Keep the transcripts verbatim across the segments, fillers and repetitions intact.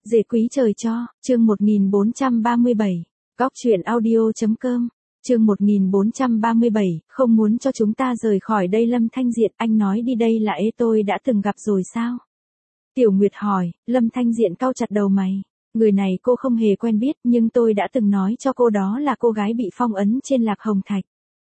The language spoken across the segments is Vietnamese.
Dễ quý trời cho, chương một nghìn bốn trăm ba mươi bảy, góc truyện audio.com, chương một nghìn bốn trăm ba mươi bảy, không muốn cho chúng ta rời khỏi đây. Lâm Thanh Diện, anh nói đi đây là ế tôi đã từng gặp rồi sao? Tiểu Nguyệt hỏi. Lâm Thanh Diện cau chặt đầu mày. Người này cô không hề quen biết, nhưng tôi đã từng nói cho cô đó là cô gái bị phong ấn trên Lạc Hồng Thạch.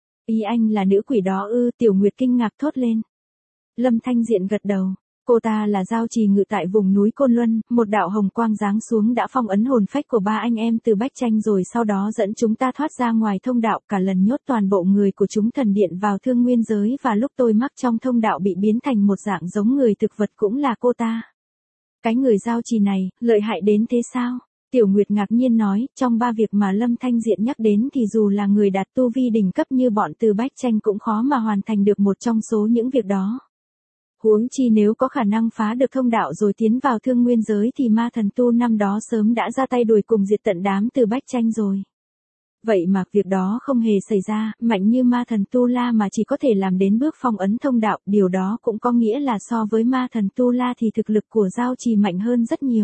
Ý anh là nữ quỷ đó ư? Tiểu Nguyệt kinh ngạc thốt lên. Lâm Thanh Diện gật đầu. Cô ta là giao trì ngự tại vùng núi Côn Luân, một đạo hồng quang giáng xuống đã phong ấn hồn phách của ba anh em Từ Bách Tranh rồi sau đó dẫn chúng ta thoát ra ngoài thông đạo, cả lần nhốt toàn bộ người của chúng thần điện vào thương nguyên giới, và lúc tôi mắc trong thông đạo bị biến thành một dạng giống người thực vật cũng là cô ta. Cái người giao trì này, lợi hại đến thế sao? Tiểu Nguyệt ngạc nhiên nói, trong ba việc mà Lâm Thanh Diện nhắc đến thì dù là người đạt tu vi đỉnh cấp như bọn Từ Bách Tranh cũng khó mà hoàn thành được một trong số những việc đó. Huống chi nếu có khả năng phá được thông đạo rồi tiến vào thương nguyên giới thì ma thần tu năm đó sớm đã ra tay đuổi cùng diệt tận đám Từ Bách Tranh rồi. Vậy mà việc đó không hề xảy ra, mạnh như ma thần Tu La mà chỉ có thể làm đến bước phong ấn thông đạo, điều đó cũng có nghĩa là so với ma thần Tu La thì thực lực của giao trì mạnh hơn rất nhiều.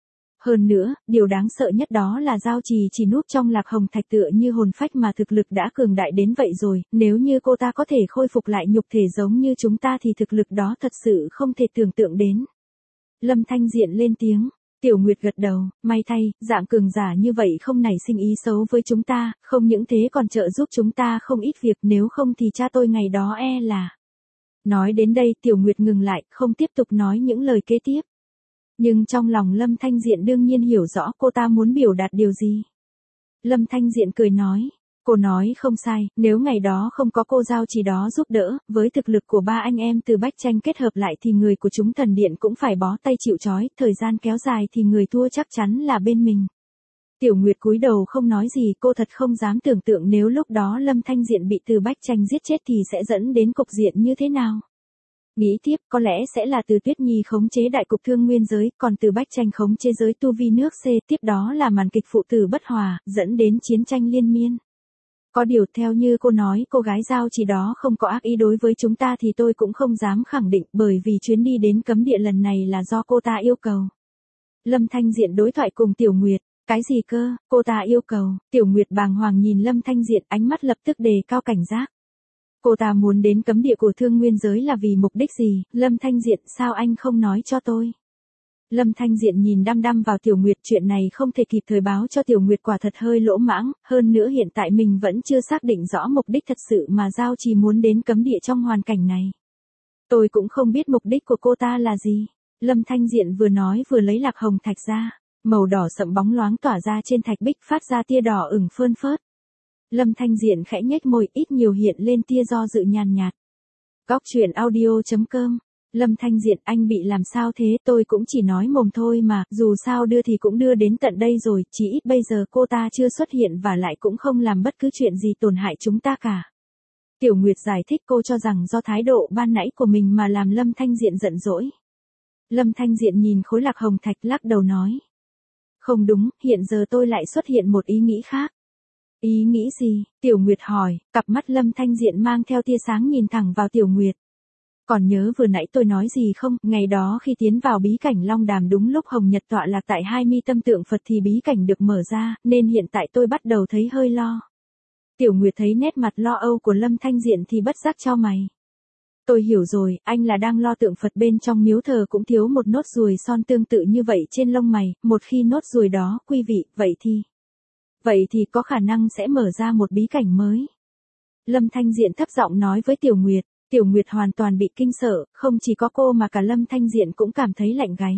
Hơn nữa, điều đáng sợ nhất đó là giao trì chỉ núp trong Lạc Hồng Thạch tựa như hồn phách mà thực lực đã cường đại đến vậy rồi, nếu như cô ta có thể khôi phục lại nhục thể giống như chúng ta thì thực lực đó thật sự không thể tưởng tượng đến. Lâm Thanh Diện lên tiếng. Tiểu Nguyệt gật đầu, may thay, dạng cường giả như vậy không nảy sinh ý xấu với chúng ta, không những thế còn trợ giúp chúng ta không ít việc, nếu không thì cha tôi ngày đó e là... Nói đến đây Tiểu Nguyệt ngừng lại, không tiếp tục nói những lời kế tiếp. Nhưng trong lòng Lâm Thanh Diện đương nhiên hiểu rõ cô ta muốn biểu đạt điều gì. Lâm Thanh Diện cười nói, cô nói không sai, nếu ngày đó không có cô giao trì đó giúp đỡ, với thực lực của ba anh em Từ Bách Tranh kết hợp lại thì người của chúng thần điện cũng phải bó tay chịu trói, thời gian kéo dài thì người thua chắc chắn là bên mình. Tiểu Nguyệt cúi đầu không nói gì, cô thật không dám tưởng tượng nếu lúc đó Lâm Thanh Diện bị Từ Bách Tranh giết chết thì sẽ dẫn đến cục diện như thế nào. Nghĩ tiếp, có lẽ sẽ là Từ Tuyết Nhi khống chế đại cục thương nguyên giới, còn Từ Bách Tranh khống chế giới tu vi nước C, tiếp đó là màn kịch phụ tử bất hòa, dẫn đến chiến tranh liên miên. Có điều theo như cô nói cô gái giao trì đó không có ác ý đối với chúng ta thì tôi cũng không dám khẳng định, bởi vì chuyến đi đến cấm địa lần này là do cô ta yêu cầu. Lâm Thanh Diện đối thoại cùng Tiểu Nguyệt. Cái gì cơ? Cô ta yêu cầu. Tiểu Nguyệt bàng hoàng nhìn Lâm Thanh Diện, ánh mắt lập tức đề cao cảnh giác. Cô ta muốn đến cấm địa của thương nguyên giới là vì mục đích gì? Lâm Thanh Diện, sao anh không nói cho tôi? Lâm Thanh Diện nhìn đăm đăm vào Tiểu Nguyệt, chuyện này không thể kịp thời báo cho Tiểu Nguyệt quả thật hơi lỗ mãng, hơn nữa hiện tại mình vẫn chưa xác định rõ mục đích thật sự mà giao trì muốn đến cấm địa trong hoàn cảnh này. Tôi cũng không biết mục đích của cô ta là gì. Lâm Thanh Diện vừa nói vừa lấy Lạc Hồng Thạch ra, màu đỏ sậm bóng loáng tỏa ra trên thạch bích phát ra tia đỏ ửng phơn phớt. Lâm Thanh Diện khẽ nhếch môi, ít nhiều hiện lên tia do dự nhàn nhạt. Góc truyện audio.com. Lâm Thanh Diện, anh bị làm sao thế? Tôi cũng chỉ nói mồm thôi mà, dù sao đưa thì cũng đưa đến tận đây rồi, chỉ ít bây giờ cô ta chưa xuất hiện và lại cũng không làm bất cứ chuyện gì tổn hại chúng ta cả. Tiểu Nguyệt giải thích, cô cho rằng do thái độ ban nãy của mình mà làm Lâm Thanh Diện giận dỗi. Lâm Thanh Diện nhìn khối Lạc Hồng Thạch lắc đầu nói. Không đúng, hiện giờ tôi lại xuất hiện một ý nghĩ khác. Ý nghĩ gì? Tiểu Nguyệt hỏi, cặp mắt Lâm Thanh Diện mang theo tia sáng nhìn thẳng vào Tiểu Nguyệt. Còn nhớ vừa nãy tôi nói gì không? Ngày đó khi tiến vào bí cảnh Long Đàm đúng lúc Hồng Nhật tọa lạc tại hai mi tâm tượng Phật thì bí cảnh được mở ra, nên hiện tại tôi bắt đầu thấy hơi lo. Tiểu Nguyệt thấy nét mặt lo âu của Lâm Thanh Diện thì bất giác chau mày. Tôi hiểu rồi, anh là đang lo tượng Phật bên trong miếu thờ cũng thiếu một nốt ruồi son tương tự như vậy trên lông mày, một khi nốt ruồi đó quý vị, vậy thì... Vậy thì có khả năng sẽ mở ra một bí cảnh mới. Lâm Thanh Diện thấp giọng nói với Tiểu Nguyệt. Tiểu Nguyệt hoàn toàn bị kinh sợ, không chỉ có cô mà cả Lâm Thanh Diện cũng cảm thấy lạnh gáy.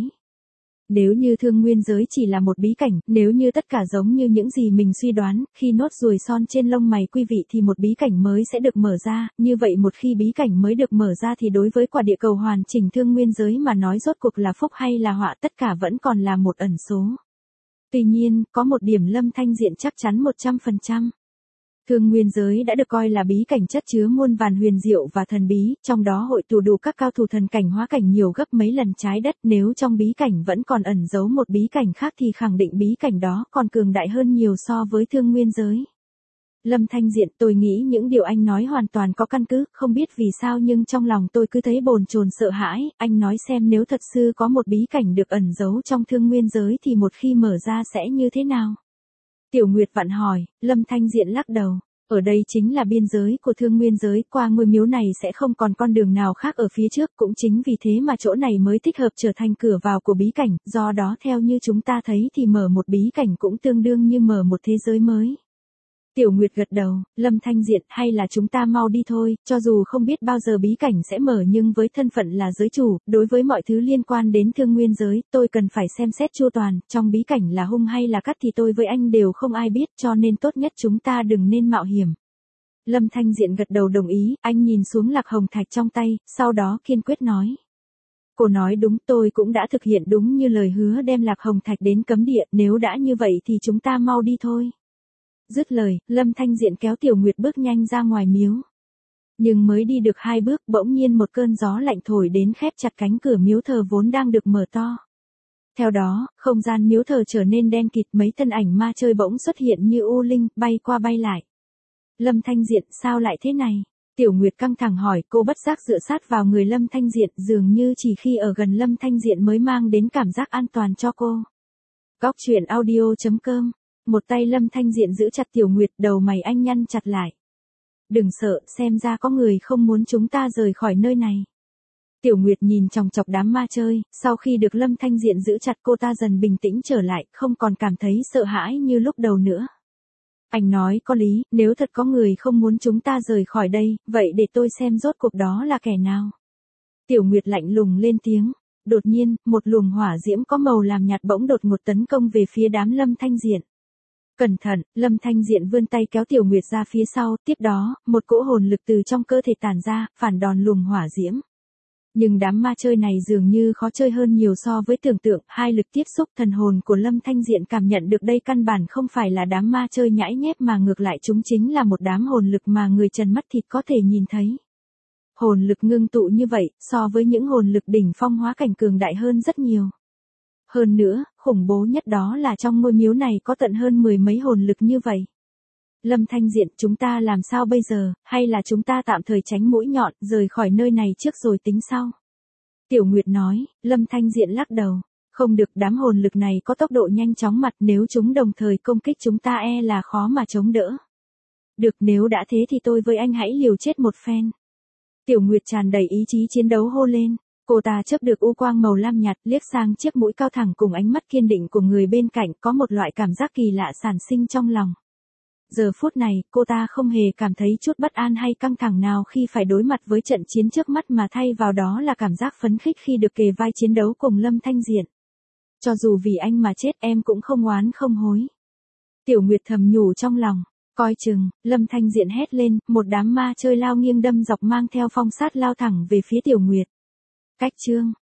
Nếu như thương nguyên giới chỉ là một bí cảnh, nếu như tất cả giống như những gì mình suy đoán, khi nốt ruồi son trên lông mày quý vị thì một bí cảnh mới sẽ được mở ra, như vậy một khi bí cảnh mới được mở ra thì đối với quả địa cầu hoàn chỉnh thương nguyên giới mà nói rốt cuộc là phúc hay là họa tất cả vẫn còn là một ẩn số. Tuy nhiên, có một điểm Lâm Thanh Diện chắc chắn một trăm phần trăm. Thương nguyên giới đã được coi là bí cảnh chất chứa muôn vàn huyền diệu và thần bí, trong đó hội tụ đủ các cao thủ thần cảnh hóa cảnh nhiều gấp mấy lần trái đất, nếu trong bí cảnh vẫn còn ẩn giấu một bí cảnh khác thì khẳng định bí cảnh đó còn cường đại hơn nhiều so với thương nguyên giới. Lâm Thanh Diện, tôi nghĩ những điều anh nói hoàn toàn có căn cứ, không biết vì sao nhưng trong lòng tôi cứ thấy bồn chồn sợ hãi, anh nói xem nếu thật sự có một bí cảnh được ẩn giấu trong Thương Nguyên giới thì một khi mở ra sẽ như thế nào? Tiểu Nguyệt vặn hỏi, Lâm Thanh Diện lắc đầu. Ở đây chính là biên giới của Thương Nguyên giới, qua ngôi miếu này sẽ không còn con đường nào khác ở phía trước, cũng chính vì thế mà chỗ này mới thích hợp trở thành cửa vào của bí cảnh, do đó theo như chúng ta thấy thì mở một bí cảnh cũng tương đương như mở một thế giới mới. Tiểu Nguyệt gật đầu, Lâm Thanh Diện, hay là chúng ta mau đi thôi, cho dù không biết bao giờ bí cảnh sẽ mở nhưng với thân phận là giới chủ, đối với mọi thứ liên quan đến Thương Nguyên giới, tôi cần phải xem xét chu toàn, trong bí cảnh là hung hay là cắt thì tôi với anh đều không ai biết, cho nên tốt nhất chúng ta đừng nên mạo hiểm. Lâm Thanh Diện gật đầu đồng ý, anh nhìn xuống lạc hồng thạch trong tay, sau đó kiên quyết nói. Cô nói đúng, tôi cũng đã thực hiện đúng như lời hứa đem lạc hồng thạch đến cấm địa, nếu đã như vậy thì chúng ta mau đi thôi. Dứt lời, Lâm Thanh Diện kéo Tiểu Nguyệt bước nhanh ra ngoài miếu. Nhưng mới đi được hai bước, bỗng nhiên một cơn gió lạnh thổi đến khép chặt cánh cửa miếu thờ vốn đang được mở to. Theo đó, không gian miếu thờ trở nên đen kịt, mấy thân ảnh ma chơi bỗng xuất hiện như u linh, bay qua bay lại. Lâm Thanh Diện, sao lại thế này? Tiểu Nguyệt căng thẳng hỏi, cô bất giác dựa sát vào người Lâm Thanh Diện, dường như chỉ khi ở gần Lâm Thanh Diện mới mang đến cảm giác an toàn cho cô. Góc truyện audio chấm com. Một tay Lâm Thanh Diện giữ chặt Tiểu Nguyệt, đầu mày anh nhăn chặt lại. Đừng sợ, xem ra có người không muốn chúng ta rời khỏi nơi này. Tiểu Nguyệt nhìn chòng chọc đám ma chơi, sau khi được Lâm Thanh Diện giữ chặt cô ta dần bình tĩnh trở lại, không còn cảm thấy sợ hãi như lúc đầu nữa. Anh nói có lý, nếu thật có người không muốn chúng ta rời khỏi đây, vậy để tôi xem rốt cuộc đó là kẻ nào. Tiểu Nguyệt lạnh lùng lên tiếng. Đột nhiên, một luồng hỏa diễm có màu làm nhạt bỗng đột ngột tấn công về phía đám Lâm Thanh Diện. Cẩn thận, Lâm Thanh Diện vươn tay kéo Tiểu Nguyệt ra phía sau, tiếp đó, một cỗ hồn lực từ trong cơ thể tản ra, phản đòn luồng hỏa diễm. Nhưng đám ma chơi này dường như khó chơi hơn nhiều so với tưởng tượng, hai lực tiếp xúc thần hồn của Lâm Thanh Diện cảm nhận được đây căn bản không phải là đám ma chơi nhãi nhép mà ngược lại chúng chính là một đám hồn lực mà người trần mắt thịt có thể nhìn thấy. Hồn lực ngưng tụ như vậy, so với những hồn lực đỉnh phong hóa cảnh cường đại hơn rất nhiều. Hơn nữa, khủng bố nhất đó là trong ngôi miếu này có tận hơn mười mấy hồn lực như vậy. Lâm Thanh Diện, chúng ta làm sao bây giờ, hay là chúng ta tạm thời tránh mũi nhọn, rời khỏi nơi này trước rồi tính sau? Tiểu Nguyệt nói, Lâm Thanh Diện lắc đầu. Không được, đám hồn lực này có tốc độ nhanh chóng mặt, nếu chúng đồng thời công kích chúng ta e là khó mà chống đỡ. Được, nếu đã thế thì tôi với anh hãy liều chết một phen. Tiểu Nguyệt tràn đầy ý chí chiến đấu hô lên. Cô ta chớp được u quang màu lam nhạt, liếc sang chiếc mũi cao thẳng cùng ánh mắt kiên định của người bên cạnh, có một loại cảm giác kỳ lạ sản sinh trong lòng. Giờ phút này, cô ta không hề cảm thấy chút bất an hay căng thẳng nào khi phải đối mặt với trận chiến trước mắt mà thay vào đó là cảm giác phấn khích khi được kề vai chiến đấu cùng Lâm Thanh Diện. Cho dù vì anh mà chết em cũng không oán không hối. Tiểu Nguyệt thầm nhủ trong lòng. Coi chừng, Lâm Thanh Diện hét lên, một đám ma chơi lao nghiêng đâm dọc mang theo phong sát lao thẳng về phía Tiểu Nguyệt. Cách chương